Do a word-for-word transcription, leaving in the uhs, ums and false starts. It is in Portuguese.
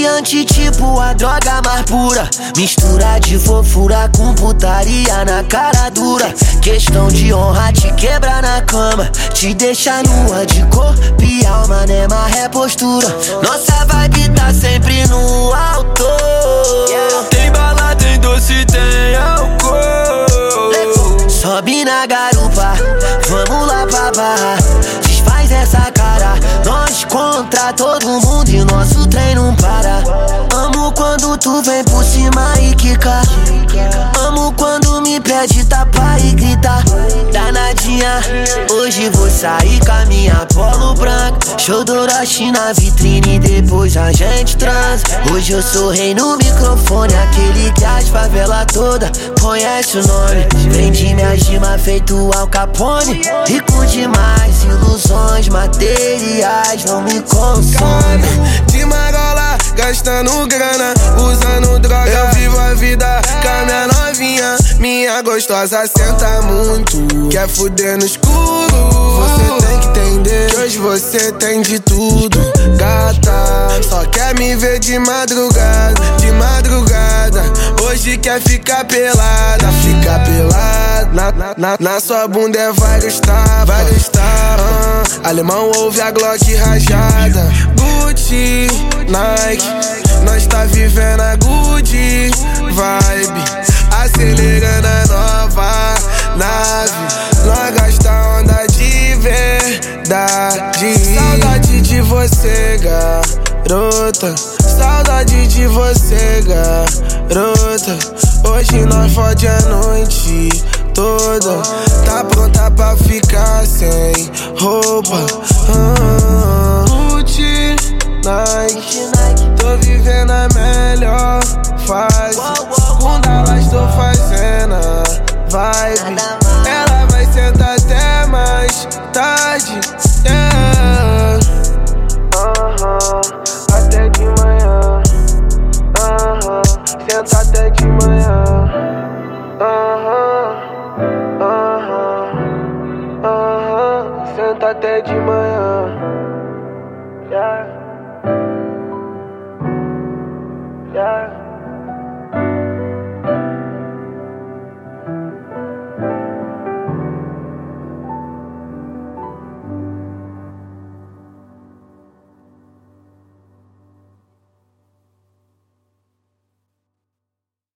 Viciante tipo a droga mais pura. Mistura de fofura com putaria na cara dura. Questão de honra te quebra na cama, te deixa nua de corpo e alma, né, maré postura. Nossa vibe tá sempre no alto. Tem bala, tem doce, tem álcool. Sobe na garupa, vamos lá pra barra. Desfaz essa cara, nós contra todo mundo e nosso trem não para. Amo quando tu vem por cima e quica. Amo quando me pede tapa e grita. Danadinha, hoje vou sair com a minha polo branca. Show do Orochi na vitrine, depois a gente transa. Hoje eu sou rei no microfone, aquele que as favela toda conhece o nome. Vendi minhas rimas feito Al Capone. Rico demais, ilusões materiais não me consomem. De marola, gastando grana, usando droga. Eu vivo a vida com a minha novinha. Minha gostosa senta muito, quer fuder no escuro. Você tem que entender que hoje você tem de tudo, gata. Só quer me ver de madrugada, de madrugada. Hoje quer ficar pelada, ficar pelada. Na, na, na, na sua bunda é vários tapas, vários tapas. Ah, alemão ouve a Glock rajada. Gucci, Nike, nós tá vivendo a good vibe. Acelerando a nova nave, nós gasta onda de verdade. Saudade de você, garota. Saudade de você, garota. Hoje nós fode a noite toda. Tá pronta pra ficar sem roupa. ah, Gucci, Nike, tô vivendo a melhor fase. Com Dallas tô fazendo a vibe. Ela vai sentar até mais tarde, yeah. uh-huh. Até de manhã, uh-huh. Senta até de manhã, uh-huh. Uh-huh. Uh-huh. Senta até de manhã, yeah. Yeah.